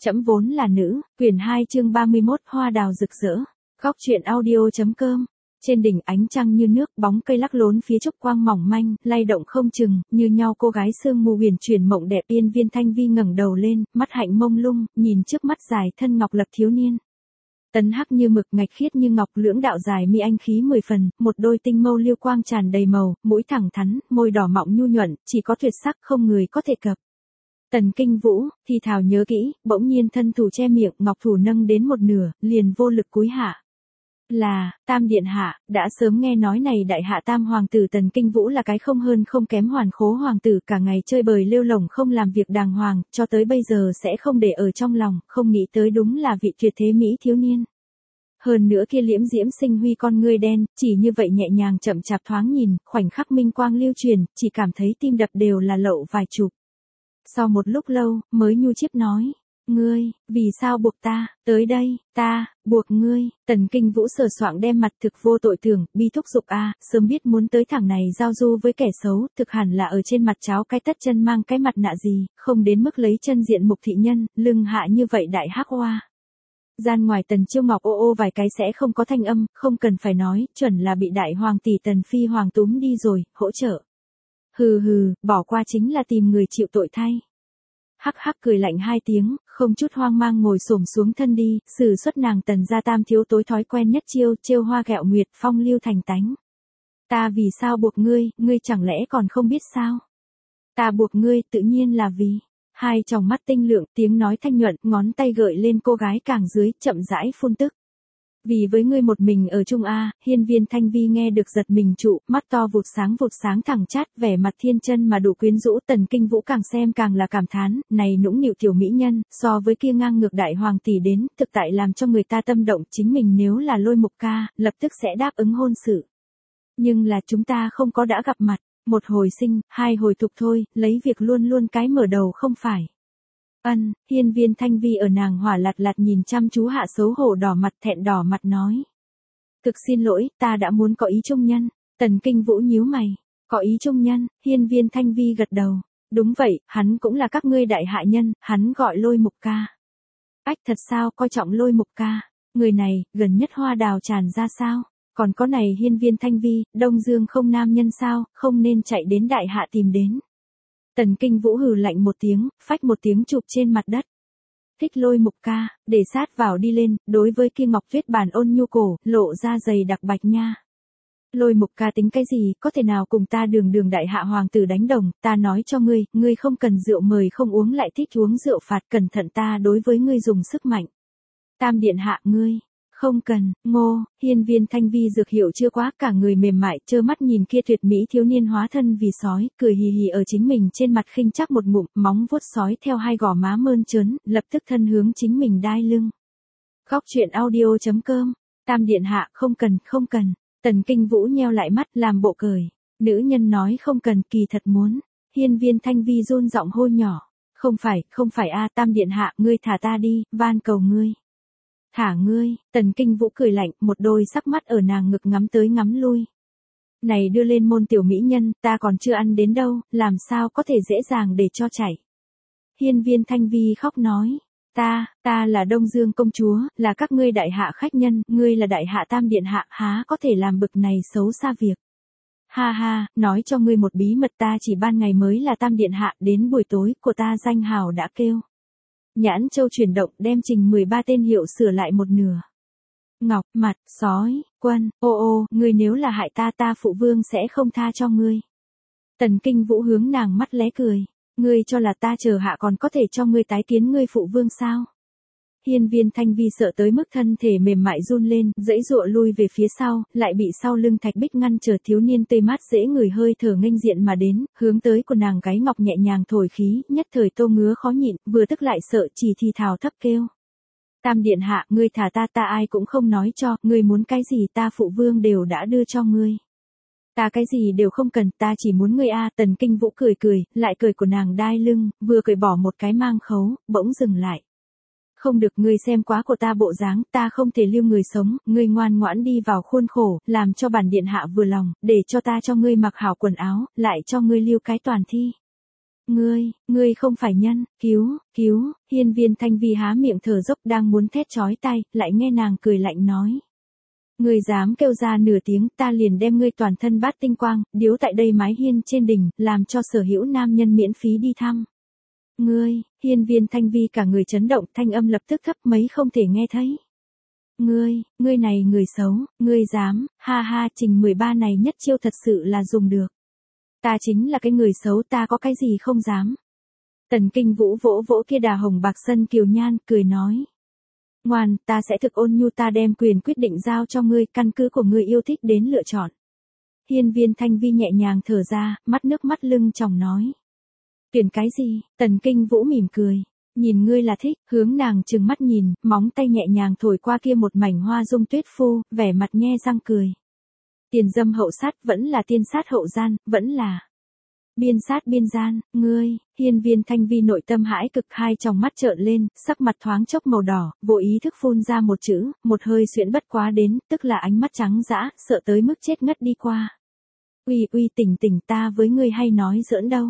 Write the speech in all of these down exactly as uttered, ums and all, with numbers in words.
Trẫm vốn là nữ, quyển hai chương ba mươi mốt hoa đào rực rỡ. Góc truyện audio.com. Trên đỉnh ánh trăng như nước, bóng cây lắc lốn phía trúc quang mỏng manh, lay động không chừng, như nhau cô gái sương mù huyền chuyển mộng đẹp. Yên Viên Thanh Vi ngẩng đầu lên, mắt hạnh mông lung, nhìn trước mắt dài thân ngọc lập thiếu niên. Tấn hắc như mực, ngạch khiết như ngọc, lưỡng đạo dài mi anh khí mười phần, một đôi tinh mâu liêu quang tràn đầy màu, mũi thẳng thắn, môi đỏ mọng nhu nhuận, chỉ có tuyệt sắc không người có thể cập. Tần Kinh Vũ, thì thào nhớ kỹ, bỗng nhiên thân thủ che miệng, ngọc thủ nâng đến một nửa, liền vô lực cúi hạ. Là, Tam Điện Hạ, đã sớm nghe nói này đại hạ Tam Hoàng tử Tần Kinh Vũ là cái không hơn không kém hoàn khố hoàng tử, cả ngày chơi bời lêu lổng không làm việc đàng hoàng, cho tới bây giờ sẽ không để ở trong lòng, không nghĩ tới đúng là vị tuyệt thế mỹ thiếu niên. Hơn nữa kia liễm diễm sinh huy con ngươi đen, chỉ như vậy nhẹ nhàng chậm chạp thoáng nhìn, khoảnh khắc minh quang lưu truyền, chỉ cảm thấy tim đập đều là lậu vài chục. Sau một lúc lâu, mới nhu chiếp nói, ngươi, vì sao buộc ta, tới đây, ta, buộc ngươi. Tần Kinh Vũ sờ soạng đem mặt thực vô tội tưởng, bi thúc giục a, sớm biết muốn tới thẳng này giao du với kẻ xấu, thực hẳn là ở trên mặt cháo cái tất chân mang cái mặt nạ gì, không đến mức lấy chân diện mục thị nhân, lưng hạ như vậy đại hắc hoa. Gian ngoài Tần Chiêu Ngọc ô ô vài cái sẽ không có thanh âm, không cần phải nói, chuẩn là bị đại hoàng tỷ Tần Phi Hoàng túm đi rồi, hỗ trợ. Hừ hừ, bỏ qua chính là tìm người chịu tội thay. Hắc hắc cười lạnh hai tiếng, không chút hoang mang ngồi xổm xuống thân đi, sử xuất nàng Tần gia tam thiếu tối thói quen nhất chiêu, trêu hoa ghẹo nguyệt, phong lưu thành tánh. Ta vì sao buộc ngươi, ngươi chẳng lẽ còn không biết sao? Ta buộc ngươi, tự nhiên là vì. Hai tròng mắt tinh lượng, tiếng nói thanh nhuận, ngón tay gợi lên cô gái càng dưới, chậm rãi phun tức. Vì với ngươi một mình ở Trung A, Hiên Viên Thanh Vi nghe được giật mình trụ, mắt to vụt sáng vụt sáng thẳng chát, vẻ mặt thiên chân mà đủ quyến rũ. Tần Kinh Vũ càng xem càng là cảm thán, này nũng nịu tiểu mỹ nhân, so với kia ngang ngược đại hoàng tỷ đến, thực tại làm cho người ta tâm động. Chính mình nếu là Lôi Mục ca, lập tức sẽ đáp ứng hôn sự. Nhưng là chúng ta không có đã gặp mặt, một hồi sinh, hai hồi thục thôi, lấy việc luôn luôn cái mở đầu không phải. Ân, Hiên Viên Thanh Vi ở nàng hỏa lạt lạt nhìn chăm chú hạ xấu hổ đỏ mặt thẹn đỏ mặt nói. Thực xin lỗi, ta đã muốn có ý trung nhân. Tần Kinh Vũ nhíu mày. Có ý trung nhân, Hiên Viên Thanh Vi gật đầu. Đúng vậy, hắn cũng là các ngươi đại hạ nhân, hắn gọi Lôi Mục ca. Ách thật sao, coi trọng Lôi Mục ca. Người này, gần nhất hoa đào tràn ra sao? Còn có này Hiên Viên Thanh Vi, Đông Dương không nam nhân sao, không nên chạy đến đại hạ tìm đến. Tần Kinh Vũ hừ lạnh một tiếng, phách một tiếng chụp trên mặt đất. Thích Lôi Mục ca, để sát vào đi lên, đối với kia ngọc tuyết bàn ôn nhu cổ, lộ ra dày đặc bạch nha. Lôi Mục ca tính cái gì, có thể nào cùng ta đường đường đại hạ hoàng tử đánh đồng, ta nói cho ngươi, ngươi không cần rượu mời không uống lại thích uống rượu phạt, cẩn thận ta đối với ngươi dùng sức mạnh. Tam Điện Hạ ngươi. Không cần, ngô, Hiên Viên Thanh Vi dược hiệu chưa quá, cả người mềm mại, trơ mắt nhìn kia tuyệt mỹ thiếu niên hóa thân vì sói, cười hì hì ở chính mình trên mặt khinh chắc một ngụm, móng vuốt sói theo hai gò má mơn trớn, lập tức thân hướng chính mình đai lưng. Góc truyện audio.com. Tam Điện Hạ, không cần, không cần. Tần Kinh Vũ nheo lại mắt, làm bộ cười. Nữ nhân nói không cần, kỳ thật muốn. Hiên Viên Thanh Vi run giọng hô nhỏ. Không phải, không phải a, Tam Điện Hạ, ngươi thả ta đi, van cầu ngươi. Thả ngươi, Tần Kinh Vũ cười lạnh, một đôi sắc mắt ở nàng ngực ngắm tới ngắm lui. Này đưa lên môn tiểu mỹ nhân, ta còn chưa ăn đến đâu, làm sao có thể dễ dàng để cho chảy. Hiên Viên Thanh Vi khóc nói, ta, ta là Đông Dương công chúa, là các ngươi đại hạ khách nhân, ngươi là đại hạ Tam Điện Hạ, há có thể làm bực này xấu xa việc. Ha ha, nói cho ngươi một bí mật, ta chỉ ban ngày mới là Tam Điện Hạ, đến buổi tối, của ta danh hào đã kêu. Nhãn châu chuyển động, đem trình mười ba tên hiệu sửa lại một nửa. Ngọc, mặt, sói, quân, ô ô, ngươi nếu là hại ta ta phụ vương sẽ không tha cho ngươi. Tần Kinh Vũ hướng nàng mắt lé cười. Ngươi cho là ta chờ hạ còn có thể cho ngươi tái kiến ngươi phụ vương sao? Hiên Viên Thanh Vi sợ tới mức thân thể mềm mại run lên, dãy dụa lui về phía sau, lại bị sau lưng thạch bích ngăn trở. Thiếu niên tê mát dễ người hơi thở nghênh diện mà đến, hướng tới của nàng gáy ngọc nhẹ nhàng thổi khí, nhất thời tô ngứa khó nhịn, vừa tức lại sợ, chỉ thì thào thấp kêu. Tam Điện Hạ, ngươi thả ta, ta ai cũng không nói cho, ngươi muốn cái gì ta phụ vương đều đã đưa cho ngươi. Ta cái gì đều không cần, ta chỉ muốn ngươi a. Tần Kinh Vũ cười cười, lại cười của nàng đai lưng, vừa cười bỏ một cái mang khấu, bỗng dừng lại. Không được, ngươi xem quá của ta bộ dáng, ta không thể lưu người sống, ngươi ngoan ngoãn đi vào khuôn khổ, làm cho bản điện hạ vừa lòng, để cho ta cho ngươi mặc hảo quần áo, lại cho ngươi lưu cái toàn thi. Ngươi, ngươi không phải nhân, cứu, cứu, hiên viên thanh vi há miệng thở dốc đang muốn thét chói tai, lại nghe nàng cười lạnh nói. Ngươi dám kêu ra nửa tiếng ta liền đem ngươi toàn thân bát tinh quang, điếu tại đây mái hiên trên đỉnh, làm cho sở hữu nam nhân miễn phí đi thăm. Ngươi, hiên viên thanh vi cả người chấn động thanh âm lập tức thấp mấy không thể nghe thấy. Ngươi, ngươi này người xấu, ngươi dám, ha ha trình mười ba này nhất chiêu thật sự là dùng được. Ta chính là cái người xấu ta có cái gì không dám. Tần Kinh Vũ vỗ vỗ kia đà hồng bạc sân kiều nhan cười nói. Ngoan, ta sẽ thực ôn nhu ta đem quyền quyết định giao cho ngươi căn cứ của ngươi yêu thích đến lựa chọn. Hiên viên thanh vi nhẹ nhàng thở ra, mắt nước mắt lưng tròng nói. Tuyển cái gì, Tần Kinh Vũ mỉm cười. Nhìn ngươi là thích, hướng nàng trừng mắt nhìn, móng tay nhẹ nhàng thổi qua kia một mảnh hoa dung tuyết phu, vẻ mặt nhe răng cười. Tiền dâm hậu sát vẫn là tiên sát hậu gian, vẫn là biên sát biên gian, ngươi, hiên viên thanh vi nội tâm hãi cực hai tròng mắt trợn lên, sắc mặt thoáng chốc màu đỏ, vô ý thức phun ra một chữ, một hơi xuyễn bất quá đến, tức là ánh mắt trắng dã, sợ tới mức chết ngất đi qua. Uy uy tỉnh tỉnh ta với ngươi hay nói giỡn đâu.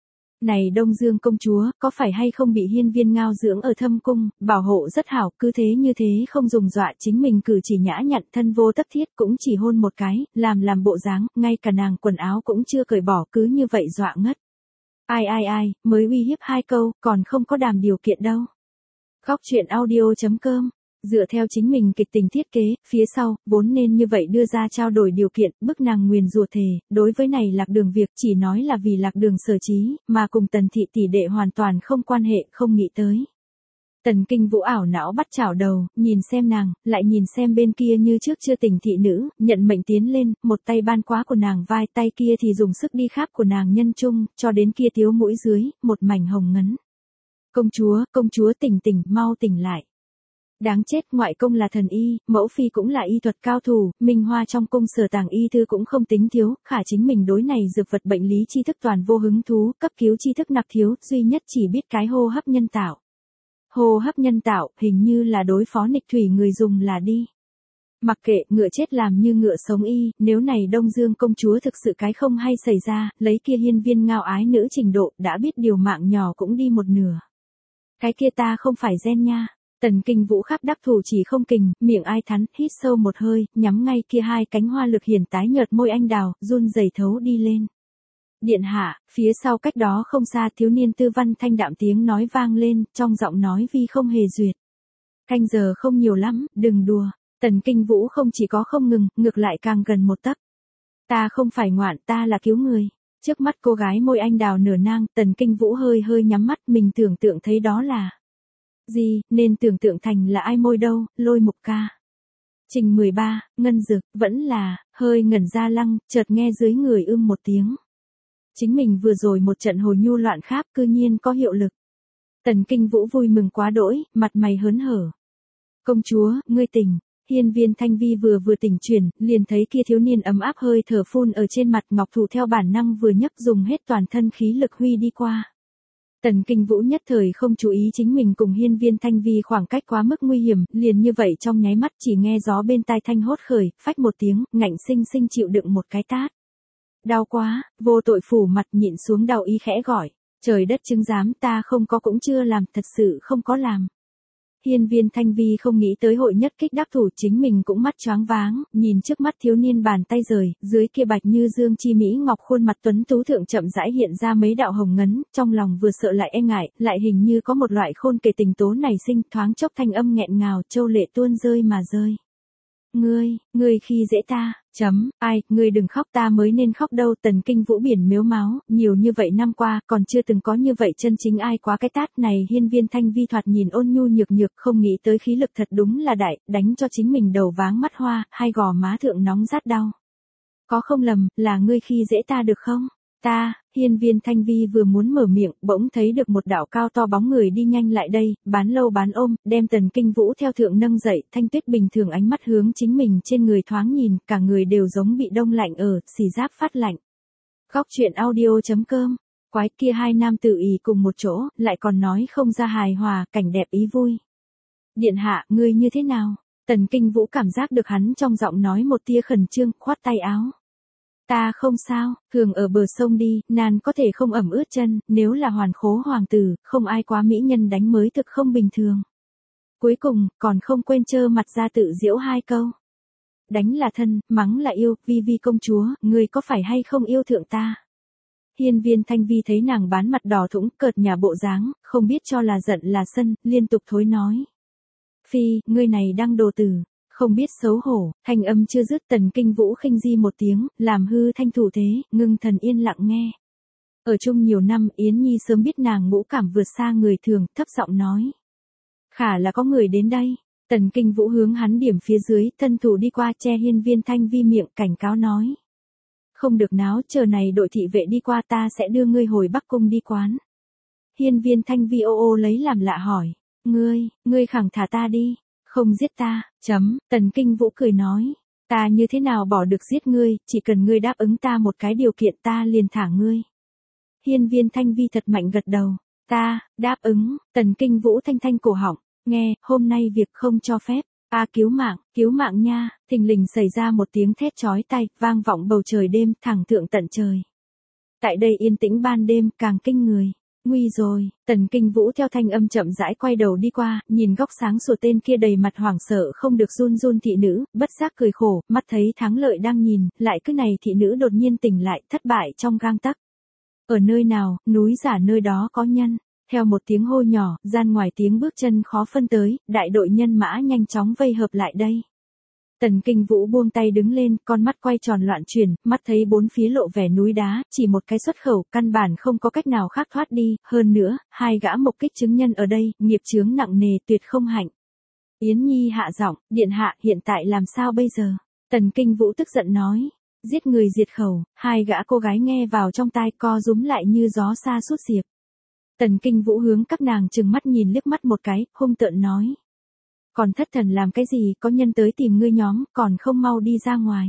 Này Đông Dương công chúa, có phải hay không bị hiên viên ngao dưỡng ở thâm cung, bảo hộ rất hảo, cứ thế như thế không dùng dọa chính mình cử chỉ nhã nhặn thân vô tất thiết cũng chỉ hôn một cái, làm làm bộ dáng, ngay cả nàng quần áo cũng chưa cởi bỏ cứ như vậy dọa ngất. Ai ai ai, mới uy hiếp hai câu, còn không có đàm điều kiện đâu. Khóc chuyện audio chấm com Dựa theo chính mình kịch tình thiết kế, phía sau, vốn nên như vậy đưa ra trao đổi điều kiện, bức nàng nguyền rủa thề, đối với này lạc đường việc chỉ nói là vì lạc đường sở trí, mà cùng tần thị tỷ đệ hoàn toàn không quan hệ, không nghĩ tới. Tần Kinh Vũ ảo não bắt chảo đầu, nhìn xem nàng, lại nhìn xem bên kia như trước chưa tình thị nữ, nhận mệnh tiến lên, một tay ban quá của nàng vai tay kia thì dùng sức đi kháp của nàng nhân trung, cho đến kia thiếu mũi dưới, một mảnh hồng ngấn. Công chúa, công chúa tỉnh tỉnh, mau tỉnh lại. Đáng chết, ngoại công là thần y, mẫu phi cũng là y thuật cao thủ, Minh Hoa trong cung sở tàng y thư cũng không tính thiếu, khả chính mình đối này dược vật bệnh lý tri thức toàn vô hứng thú, cấp cứu tri thức nặc thiếu, duy nhất chỉ biết cái hô hấp nhân tạo. Hô hấp nhân tạo, hình như là đối phó nghịch thủy người dùng là đi. Mặc kệ, ngựa chết làm như ngựa sống y, nếu này Đông Dương công chúa thực sự cái không hay xảy ra, lấy kia hiên viên ngao ái nữ trình độ, đã biết điều mạng nhỏ cũng đi một nửa. Cái kia ta không phải gen nha. Tần Kinh Vũ khắp đắc thủ chỉ không kình, miệng ai thắn, hít sâu một hơi, nhắm ngay kia hai cánh hoa lực hiển tái nhợt môi anh đào, run rẩy thấu đi lên. Điện hạ, phía sau cách đó không xa thiếu niên tư văn thanh đạm tiếng nói vang lên, trong giọng nói vi không hề duyệt. Canh giờ không nhiều lắm, đừng đùa. Tần Kinh Vũ không chỉ có không ngừng, ngược lại càng gần một tấc. Ta không phải ngoạn, ta là cứu người. Trước mắt cô gái môi anh đào nửa nang, Tần Kinh Vũ hơi hơi nhắm mắt, mình tưởng tượng thấy đó là gì, nên tưởng tượng thành là ai môi đâu, Lôi Mục ca. Trình mười ba, Ngân Dực, vẫn là, hơi ngẩn ra lăng, chợt nghe dưới người ưm một tiếng. Chính mình vừa rồi một trận hồi nhu loạn kháp cư nhiên có hiệu lực. Tần Kinh Vũ vui mừng quá đỗi, mặt mày hớn hở. Công chúa, ngươi tỉnh. Hiên viên thanh vi vừa vừa tỉnh chuyển, liền thấy kia thiếu niên ấm áp hơi thở phun ở trên mặt ngọc thụ theo bản năng vừa nhấc dùng hết toàn thân khí lực huy đi qua. Tần Kinh Vũ nhất thời không chú ý chính mình cùng hiên viên thanh vi khoảng cách quá mức nguy hiểm, liền như vậy trong nháy mắt chỉ nghe gió bên tai thanh hốt khởi, phách một tiếng, ngạnh sinh sinh chịu đựng một cái tát. Đau quá, vô tội phủ mặt nhịn xuống đau ý khẽ gọi, trời đất chứng giám ta không có cũng chưa làm, thật sự không có làm. Hiên viên thanh vi không nghĩ tới hội nhất kích đắc thủ chính mình cũng mắt choáng váng, nhìn trước mắt thiếu niên bàn tay rời, dưới kia bạch như dương chi mỹ ngọc khuôn mặt tuấn tú thượng chậm rãi hiện ra mấy đạo hồng ngấn, trong lòng vừa sợ lại e ngại, lại hình như có một loại khôn kể tình tố nảy sinh, thoáng chốc thanh âm nghẹn ngào, châu lệ tuôn rơi mà rơi. Ngươi, ngươi khi dễ ta, chấm, ai, ngươi đừng khóc ta mới nên khóc đâu. Tần Kinh Vũ biển miếu máu, nhiều như vậy năm qua, còn chưa từng có như vậy chân chính ai quá cái tát này. Hiên viên thanh vi thoạt nhìn ôn nhu nhược nhược, không nghĩ tới khí lực thật đúng là đại, đánh cho chính mình đầu váng mắt hoa, hai gò má thượng nóng rát đau. Có không lầm, là ngươi khi dễ ta được không? Ta, hiên viên thanh vi vừa muốn mở miệng, bỗng thấy được một đạo cao to bóng người đi nhanh lại đây, bán lâu bán ôm, đem Tần Kinh Vũ theo thượng nâng dậy, thanh tuyết bình thường ánh mắt hướng chính mình trên người thoáng nhìn, cả người đều giống bị đông lạnh ở, xì giáp phát lạnh. Khóc chuyện audio chấm com, quái kia hai nam tự ý cùng một chỗ, lại còn nói không ra hài hòa, cảnh đẹp ý vui. Điện hạ, ngươi như thế nào? Tần Kinh Vũ cảm giác được hắn trong giọng nói một tia khẩn trương, khoát tay áo. Ta không sao, thường ở bờ sông đi, nan có thể không ẩm ướt chân, nếu là hoàn khố hoàng tử, không ai quá mỹ nhân đánh mới thực không bình thường. Cuối cùng, còn không quên trơ mặt ra tự giễu hai câu. Đánh là thân, mắng là yêu, Vi Vi công chúa, ngươi có phải hay không yêu thượng ta? Hiên Viên Thanh Vi thấy nàng bán mặt đỏ thũng, cợt nhà bộ dáng, không biết cho là giận là sân, liên tục thối nói. Phi, ngươi này đang đồ tử, không biết xấu hổ, thanh âm chưa dứt Tần Kinh Vũ khinh di một tiếng, làm hư thanh thủ thế, ngưng thần yên lặng nghe. Ở chung nhiều năm, Yến Nhi sớm biết nàng ngũ cảm vượt xa người thường, thấp giọng nói. Khả là có người đến đây. Tần Kinh Vũ hướng hắn điểm phía dưới, thân thủ đi qua che Hiên Viên Thanh Vi miệng, cảnh cáo nói. Không được náo, chờ này đội thị vệ đi qua ta sẽ đưa ngươi hồi Bắc Cung đi quán. Hiên Viên Thanh Vi ô ô lấy làm lạ hỏi. Ngươi, ngươi khẳng thả ta đi, không giết ta, chấm, Tần Kinh Vũ cười nói. Ta như thế nào bỏ được giết ngươi, chỉ cần ngươi đáp ứng ta một cái điều kiện ta liền thả ngươi. Hiên Viên Thanh Vi thật mạnh gật đầu. Ta, đáp ứng, Tần Kinh Vũ thanh thanh cổ họng. Nghe, hôm nay việc không cho phép. A à, cứu mạng, cứu mạng nha, thình lình xảy ra một tiếng thét chói tai, vang vọng bầu trời đêm, thẳng thượng tận trời. Tại đây yên tĩnh ban đêm, càng kinh người. Nguy rồi, Tần Kinh Vũ theo thanh âm chậm rãi quay đầu đi qua, nhìn góc sáng sủa tên kia đầy mặt hoảng sợ không được run run thị nữ, bất giác cười khổ, mắt thấy thắng lợi đang nhìn, lại cứ này thị nữ đột nhiên tỉnh lại, thất bại trong gang tấc. Ở nơi nào, núi giả nơi đó có nhân. Theo một tiếng hô nhỏ, gian ngoài tiếng bước chân khó phân tới, đại đội nhân mã nhanh chóng vây hợp lại đây. Tần Kinh Vũ buông tay đứng lên, con mắt quay tròn loạn chuyển, mắt thấy bốn phía lộ vẻ núi đá, chỉ một cái xuất khẩu, căn bản không có cách nào khác thoát đi, hơn nữa, hai gã mục kích chứng nhân ở đây, nghiệp chướng nặng nề tuyệt không hạnh. Yến Nhi hạ giọng, điện hạ, hiện tại làm sao bây giờ? Tần Kinh Vũ tức giận nói, giết người diệt khẩu, hai gã cô gái nghe vào trong tai co rúm lại như gió xa sút diệp. Tần Kinh Vũ hướng các nàng trừng mắt nhìn liếc mắt một cái, hung tợn nói. Còn thất thần làm cái gì, có nhân tới tìm ngươi nhóm, còn không mau đi ra ngoài.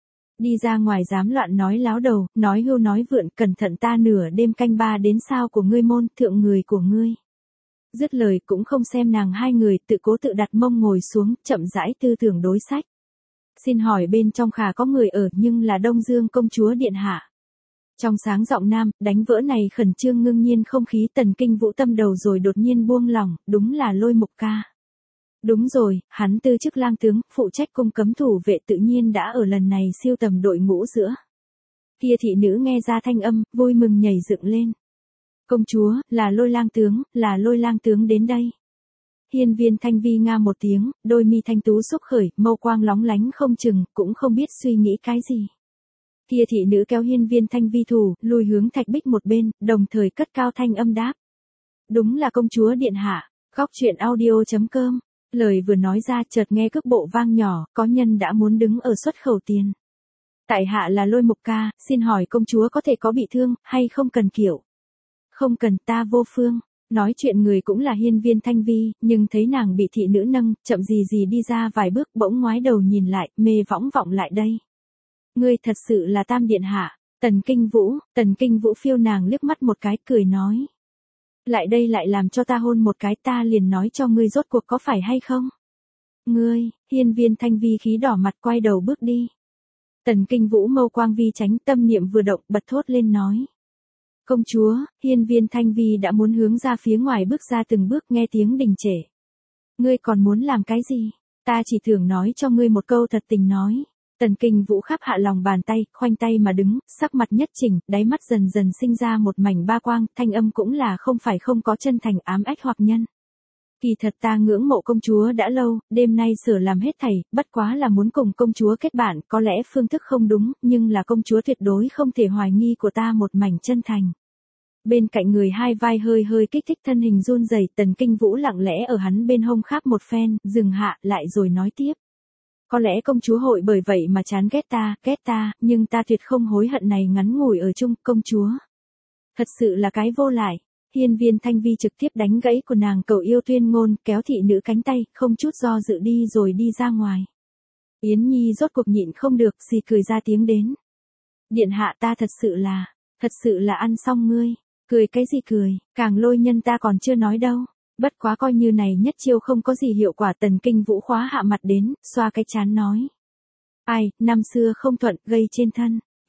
Đi ra ngoài dám loạn nói láo đầu, nói hưu nói vượn, cẩn thận ta nửa đêm canh ba đến sao của ngươi môn, thượng người của ngươi. Dứt lời cũng không xem nàng hai người, tự cố tự đặt mông ngồi xuống, chậm rãi tư tưởng đối sách. Xin hỏi bên trong khả có người ở, nhưng là Đông Dương công chúa điện hạ. Trong sáng giọng nam, đánh vỡ này khẩn trương ngưng nhiên không khí, Tần Kinh Vũ tâm đầu rồi đột nhiên buông lỏng, đúng là Lôi Mục ca. Đúng rồi, hắn tư chức lang tướng, phụ trách cung cấm thủ vệ tự nhiên đã ở lần này siêu tầm đội ngũ giữa. Kia thị nữ nghe ra thanh âm, vui mừng nhảy dựng lên. Công chúa, là Lôi lang tướng, là Lôi lang tướng đến đây. Hiên Viên Thanh Vi nga một tiếng, đôi mi thanh tú xúc khởi, mâu quang lóng lánh không chừng, cũng không biết suy nghĩ cái gì. Kia thị nữ kéo Hiên Viên Thanh Vi thủ, lùi hướng thạch bích một bên, đồng thời cất cao thanh âm đáp. Đúng là công chúa điện hạ, góc truyện audio chấm com. Lời vừa nói ra chợt nghe cước bộ vang nhỏ, có nhân đã muốn đứng ở xuất khẩu tiền. Tại hạ là Lôi Mục ca, xin hỏi công chúa có thể có bị thương, hay không cần kiểu? Không cần, ta vô phương. Nói chuyện người cũng là Hiên Viên Thanh Vi, nhưng thấy nàng bị thị nữ nâng, chậm gì gì đi ra vài bước, bỗng ngoái đầu nhìn lại, mê võng vọng lại đây. Ngươi thật sự là Tam điện hạ. Tần Kinh Vũ, Tần Kinh Vũ phiêu nàng liếc mắt một cái, cười nói. Lại đây lại làm cho ta hôn một cái, ta liền nói cho ngươi rốt cuộc có phải hay không? Ngươi, Hiên Viên Thanh Vi khí đỏ mặt quay đầu bước đi. Tần Kinh Vũ mâu quang vi tránh, tâm niệm vừa động, bật thốt lên nói. Công chúa, Hiên Viên Thanh Vi đã muốn hướng ra phía ngoài bước ra từng bước, nghe tiếng đình trệ. Ngươi còn muốn làm cái gì? Ta chỉ thường nói cho ngươi một câu thật tình nói. Tần Kinh Vũ khắp hạ lòng bàn tay, khoanh tay mà đứng, sắc mặt nhất chỉnh, đáy mắt dần dần sinh ra một mảnh ba quang, thanh âm cũng là không phải không có chân thành ám ách hoặc nhân. Kỳ thật ta ngưỡng mộ công chúa đã lâu, đêm nay sửa làm hết thảy, bất quá là muốn cùng công chúa kết bạn, có lẽ phương thức không đúng, nhưng là công chúa tuyệt đối không thể hoài nghi của ta một mảnh chân thành. Bên cạnh người hai vai hơi hơi kích thích thân hình run rẩy, Tần Kinh Vũ lặng lẽ ở hắn bên hông kháp một phen, dừng hạ, lại rồi nói tiếp. Có lẽ công chúa hội bởi vậy mà chán ghét ta, ghét ta, nhưng ta tuyệt không hối hận này ngắn ngủi ở chung, công chúa. Thật sự là cái vô lại. Hiên Viên Thanh Vi trực tiếp đánh gãy của nàng cầu yêu tuyên ngôn, kéo thị nữ cánh tay, không chút do dự đi rồi đi ra ngoài. Yến Nhi rốt cuộc nhịn không được, xì cười ra tiếng đến. Điện hạ ta thật sự là, thật sự là ăn xong ngươi. Cười cái gì cười, càng lôi nhân ta còn chưa nói đâu. Bất quá coi như này nhất chiêu không có gì hiệu quả. Tần Kinh Vũ khóa hạ mặt đến, xoa cái chán nói. Ai, năm xưa không thuận, gây trên thân.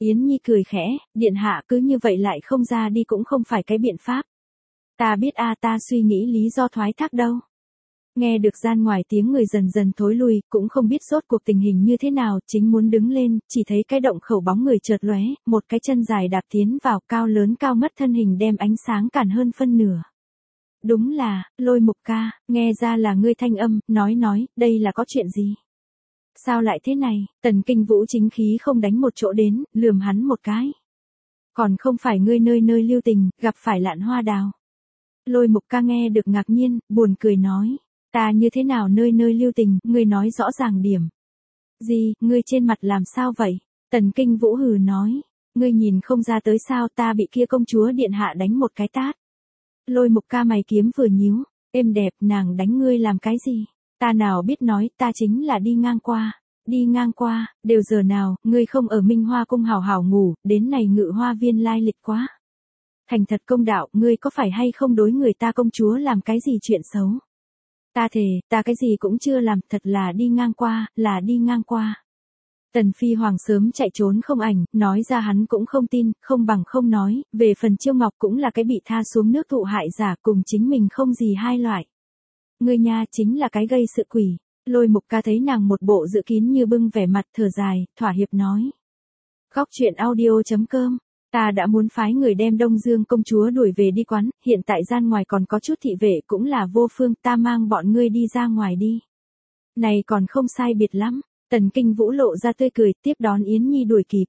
Yến Nhi cười khẽ, điện hạ cứ như vậy lại không ra đi cũng không phải cái biện pháp. Ta biết a ta suy nghĩ lý do thoái thác đâu. Nghe được gian ngoài tiếng người dần dần thối lui, cũng không biết rốt cuộc tình hình như thế nào, chính muốn đứng lên, chỉ thấy cái động khẩu bóng người chợt lóe, một cái chân dài đạp tiến vào, cao lớn cao mất thân hình đem ánh sáng cản hơn phân nửa. Đúng là, Lôi Mục ca, nghe ra là ngươi thanh âm, nói nói, đây là có chuyện gì? Sao lại thế này? Tần Kinh Vũ chính khí không đánh một chỗ đến, lườm hắn một cái. Còn không phải ngươi nơi nơi lưu tình, gặp phải Lạn Hoa Đào. Lôi Mục ca nghe được ngạc nhiên, buồn cười nói. Ta như thế nào nơi nơi lưu tình, ngươi nói rõ ràng điểm. Gì, ngươi trên mặt làm sao vậy? Tần Kinh Vũ hừ nói. Ngươi nhìn không ra tới sao ta bị kia công chúa điện hạ đánh một cái tát. Lôi Mục ca mày kiếm vừa nhíu, êm đẹp nàng đánh ngươi làm cái gì? Ta nào biết nói, ta chính là đi ngang qua. Đi ngang qua, đều giờ nào, ngươi không ở Minh Hoa cung hào hào ngủ, đến này Ngự Hoa viên lai lịch quá. Thành thật công đạo, ngươi có phải hay không đối người ta công chúa làm cái gì chuyện xấu? Ta thề, ta cái gì cũng chưa làm, thật là đi ngang qua, là đi ngang qua. Tần Phi Hoàng sớm chạy trốn không ảnh, nói ra hắn cũng không tin, không bằng không nói, về phần Chiêu Ngọc cũng là cái bị tha xuống nước thụ hại giả cùng chính mình không gì hai loại. Ngươi nha chính là cái gây sự quỷ. Lôi Mục ca thấy nàng một bộ dự kín như bưng vẻ mặt thở dài, thỏa hiệp nói. Góc chuyện audio.com, ta đã muốn phái người đem Đông Dương công chúa đuổi về đi quán, hiện tại gian ngoài còn có chút thị vệ cũng là vô phương, ta mang bọn ngươi đi ra ngoài đi. Này còn không sai biệt lắm, Tần Kinh Vũ lộ ra tươi cười, tiếp đón Yến Nhi đuổi kịp.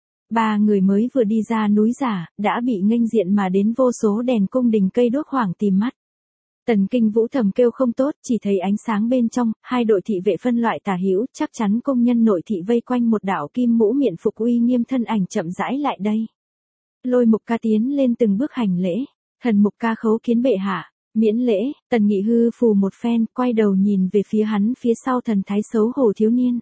Ba người mới vừa đi ra núi giả, đã bị nghênh diện mà đến vô số đèn cung đình cây đuốc hoảng tìm mắt. Tần Kinh Vũ thầm kêu không tốt, chỉ thấy ánh sáng bên trong, hai đội thị vệ phân loại tả hữu, chắc chắn công nhân nội thị vây quanh một đạo kim mũ miện phục uy nghiêm thân ảnh chậm rãi lại đây. Lôi Mục ca tiến lên từng bước hành lễ, Thần Mục ca khấu kiến bệ hạ, miễn lễ. Tần Nghị hư phù một phen, quay đầu nhìn về phía hắn phía sau thần thái xấu hổ thiếu niên.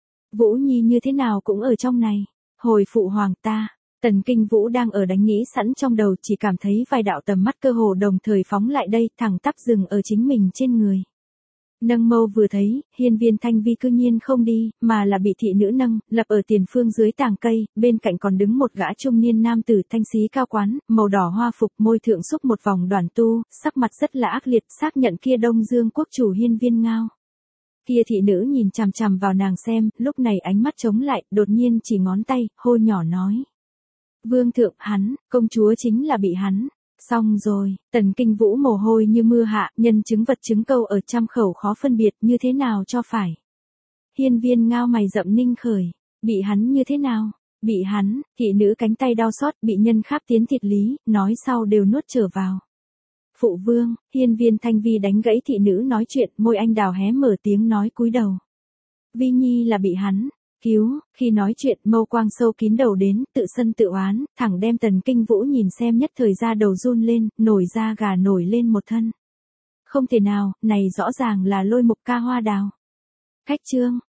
Vũ Nhi như thế nào cũng ở trong này, hồi phụ hoàng ta. Tần Kinh Vũ đang ở đánh nghĩ sẵn trong đầu, chỉ cảm thấy vài đạo tầm mắt cơ hồ đồng thời phóng lại đây, thẳng tắp dừng ở chính mình trên người. Nâng mâu vừa thấy, Hiên Viên Thanh Vi cư nhiên không đi, mà là bị thị nữ nâng, lập ở tiền phương dưới tàng cây, bên cạnh còn đứng một gã trung niên nam tử thanh xí cao quán, màu đỏ hoa phục, môi thượng xúc một vòng đoàn tu, sắc mặt rất là ác liệt, xác nhận kia Đông Dương quốc chủ Hiên Viên Ngao. Kia thị nữ nhìn chằm chằm vào nàng xem, lúc này ánh mắt chống lại, đột nhiên chỉ ngón tay, hô nhỏ nói. Vương thượng, hắn, công chúa chính là bị hắn. Xong rồi, Tần Kinh Vũ mồ hôi như mưa hạ, nhân chứng vật chứng câu ở trăm khẩu khó phân biệt như thế nào cho phải. Hiên Viên Ngao mày rậm ninh khởi, bị hắn như thế nào? Bị hắn, thị nữ cánh tay đau xót, bị nhân kháp tiến thịt lý, nói sau đều nuốt trở vào. Phụ vương, Hiên Viên Thanh Vi đánh gãy thị nữ nói chuyện, môi anh đào hé mở tiếng nói cúi đầu. Vi Nhi là bị hắn cứu, khi nói chuyện mâu quang sâu kín đầu đến, tự sân tự oán, thẳng đem Tần Kinh Vũ nhìn xem nhất thời ra đầu run lên, nổi da gà nổi lên một thân. Không thể nào, này rõ ràng là Lôi Mục ca Hoa Đào. Khách trương,